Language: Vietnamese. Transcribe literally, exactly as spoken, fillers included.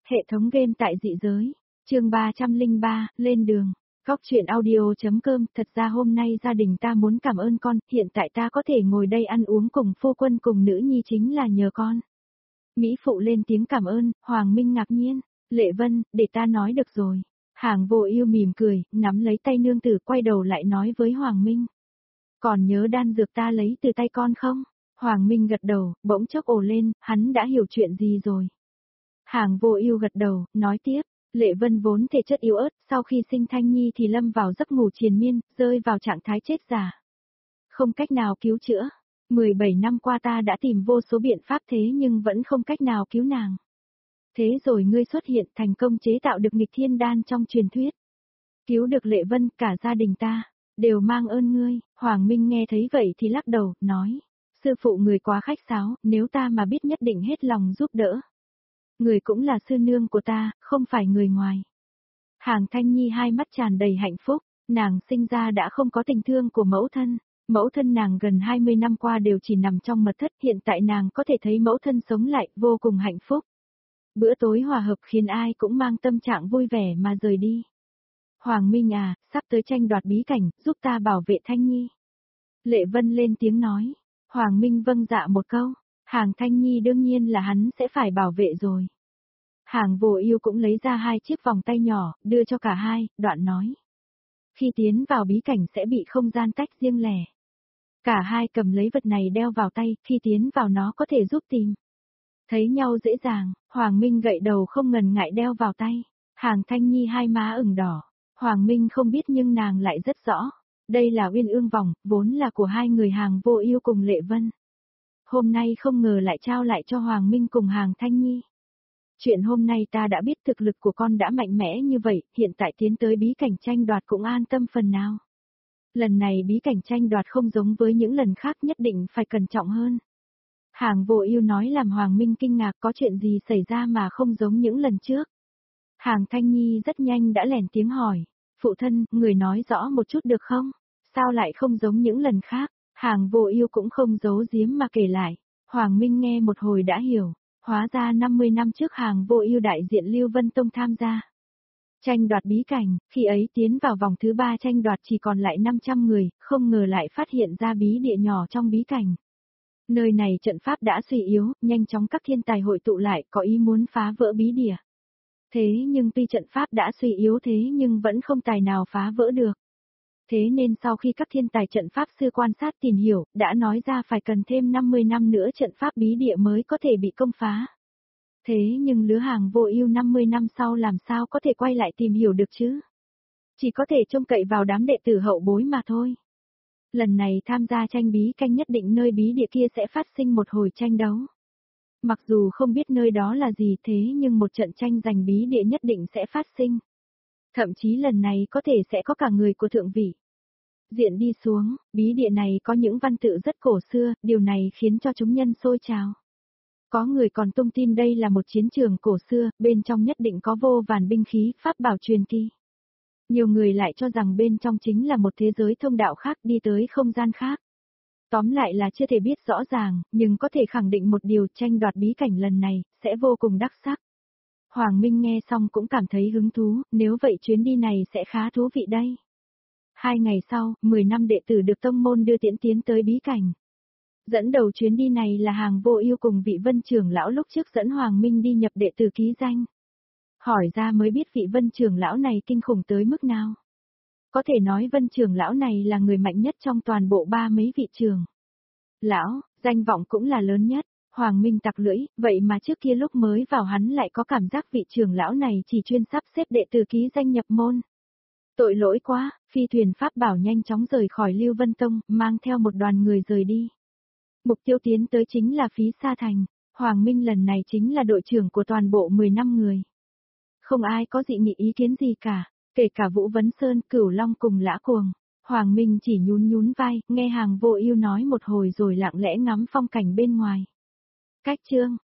Hệ thống game tại dị giới. Chương ba trăm lẻ ba, lên đường. Góc truyện audio.com. Thật ra hôm nay gia đình ta muốn cảm ơn con, hiện tại ta có thể ngồi đây ăn uống cùng phu quân cùng nữ nhi chính là nhờ con. Mỹ phụ lên tiếng cảm ơn, Hoàng Minh ngạc nhiên. Lệ Vân, để ta nói được rồi. Hàng Vô Ưu mỉm cười, nắm lấy tay nương tử quay đầu lại nói với Hoàng Minh. Còn nhớ đan dược ta lấy từ tay con không? Hoàng Minh gật đầu, bỗng chốc ồ lên, hắn đã hiểu chuyện gì rồi. Hàng Vô Ưu gật đầu, nói tiếp, Lệ Vân vốn thể chất yếu ớt, sau khi sinh Thanh Nhi thì lâm vào giấc ngủ triền miên, rơi vào trạng thái chết giả. Không cách nào cứu chữa. mười bảy năm qua ta đã tìm vô số biện pháp thế nhưng vẫn không cách nào cứu nàng. Thế rồi ngươi xuất hiện thành công chế tạo được nghịch thiên đan trong truyền thuyết. Cứu được Lệ Vân, cả gia đình ta, đều mang ơn ngươi. Hoàng Minh nghe thấy vậy thì lắc đầu, nói, sư phụ người quá khách sáo, nếu ta mà biết nhất định hết lòng giúp đỡ. Người cũng là sư nương của ta, không phải người ngoài. Hàng Thanh Nhi hai mắt tràn đầy hạnh phúc, nàng sinh ra đã không có tình thương của mẫu thân. Mẫu thân nàng gần hai mươi năm qua đều chỉ nằm trong mật thất, hiện tại nàng có thể thấy mẫu thân sống lại, vô cùng hạnh phúc. Bữa tối hòa hợp khiến ai cũng mang tâm trạng vui vẻ mà rời đi. Hoàng Minh à, sắp tới tranh đoạt bí cảnh, giúp ta bảo vệ Thanh Nhi. Lệ Vân lên tiếng nói. Hoàng Minh vâng dạ một câu. Hàng Thanh Nhi đương nhiên là hắn sẽ phải bảo vệ rồi. Hàng Vô Ưu cũng lấy ra hai chiếc vòng tay nhỏ, đưa cho cả hai, đoạn nói. Khi tiến vào bí cảnh sẽ bị không gian tách riêng lẻ. Cả hai cầm lấy vật này đeo vào tay, khi tiến vào nó có thể giúp tìm. Thấy nhau dễ dàng, Hoàng Minh gậy đầu không ngần ngại đeo vào tay. Hàng Thanh Nhi hai má ửng đỏ. Hoàng Minh không biết nhưng nàng lại rất rõ. Đây là Uyên Ương vòng, vốn là của hai người Hàng Vô Ưu cùng Lệ Vân. Hôm nay không ngờ lại trao lại cho Hoàng Minh cùng Hàng Thanh Nhi. Chuyện hôm nay ta đã biết thực lực của con đã mạnh mẽ như vậy, hiện tại tiến tới bí cảnh tranh đoạt cũng an tâm phần nào. Lần này bí cảnh tranh đoạt không giống với những lần khác, nhất định phải cẩn trọng hơn. Hàng Vô Ưu nói làm Hoàng Minh kinh ngạc, có chuyện gì xảy ra mà không giống những lần trước. Hàng Thanh Nhi rất nhanh đã lèn tiếng hỏi, phụ thân, người nói rõ một chút được không? Sao lại không giống những lần khác? Hàng Vô Ưu cũng không giấu giếm mà kể lại. Hoàng Minh nghe một hồi đã hiểu, hóa ra năm mươi năm trước Hàng Vô Ưu đại diện Lưu Vân Tông tham gia tranh đoạt bí cảnh, khi ấy tiến vào vòng thứ ba tranh đoạt chỉ còn lại năm trăm người, không ngờ lại phát hiện ra bí địa nhỏ trong bí cảnh. Nơi này trận pháp đã suy yếu, nhanh chóng các thiên tài hội tụ lại, có ý muốn phá vỡ bí địa. Thế nhưng tuy trận pháp đã suy yếu thế nhưng vẫn không tài nào phá vỡ được. Thế nên sau khi các thiên tài trận pháp sư quan sát tìm hiểu, đã nói ra phải cần thêm năm mươi năm nữa trận pháp bí địa mới có thể bị công phá. Thế nhưng lứa Hàng Vô Ưu năm mươi năm sau làm sao có thể quay lại tìm hiểu được chứ? Chỉ có thể trông cậy vào đám đệ tử hậu bối mà thôi. Lần này tham gia tranh bí cảnh nhất định nơi bí địa kia sẽ phát sinh một hồi tranh đấu. Mặc dù không biết nơi đó là gì thế nhưng một trận tranh giành bí địa nhất định sẽ phát sinh. Thậm chí lần này có thể sẽ có cả người của thượng vị. Diện đi xuống, bí địa này có những văn tự rất cổ xưa, điều này khiến cho chúng nhân sôi trào. Có người còn tung tin đây là một chiến trường cổ xưa, bên trong nhất định có vô vàn binh khí, pháp bảo truyền kỳ. Nhiều người lại cho rằng bên trong chính là một thế giới thông đạo khác đi tới không gian khác. Tóm lại là chưa thể biết rõ ràng, nhưng có thể khẳng định một điều, tranh đoạt bí cảnh lần này, sẽ vô cùng đắc sắc. Hoàng Minh nghe xong cũng cảm thấy hứng thú, nếu vậy chuyến đi này sẽ khá thú vị đây. Hai ngày sau, mười năm đệ tử được tông môn đưa tiễn tiến tới bí cảnh. Dẫn đầu chuyến đi này là Hàng Vô Ưu cùng vị Vân trưởng lão lúc trước dẫn Hoàng Minh đi nhập đệ tử ký danh. Hỏi ra mới biết vị Vân trưởng lão này kinh khủng tới mức nào. Có thể nói Vân trưởng lão này là người mạnh nhất trong toàn bộ ba mấy vị trưởng lão, danh vọng cũng là lớn nhất. Hoàng Minh tặc lưỡi, vậy mà trước kia lúc mới vào hắn lại có cảm giác vị trưởng lão này chỉ chuyên sắp xếp đệ tử ký danh nhập môn. Tội lỗi quá, phi thuyền pháp bảo nhanh chóng rời khỏi Lưu Vân Tông, mang theo một đoàn người rời đi. Mục tiêu tiến tới chính là Phí Sa Thành, Hoàng Minh lần này chính là đội trưởng của toàn bộ mười năm người. Không ai có dị nghị ý kiến gì cả, kể cả Vũ Vấn Sơn, Cửu Long cùng Lã Cuồng. Hoàng Minh chỉ nhún nhún vai, nghe Hàng Vô Ưu nói một hồi rồi lặng lẽ ngắm phong cảnh bên ngoài. Cách chương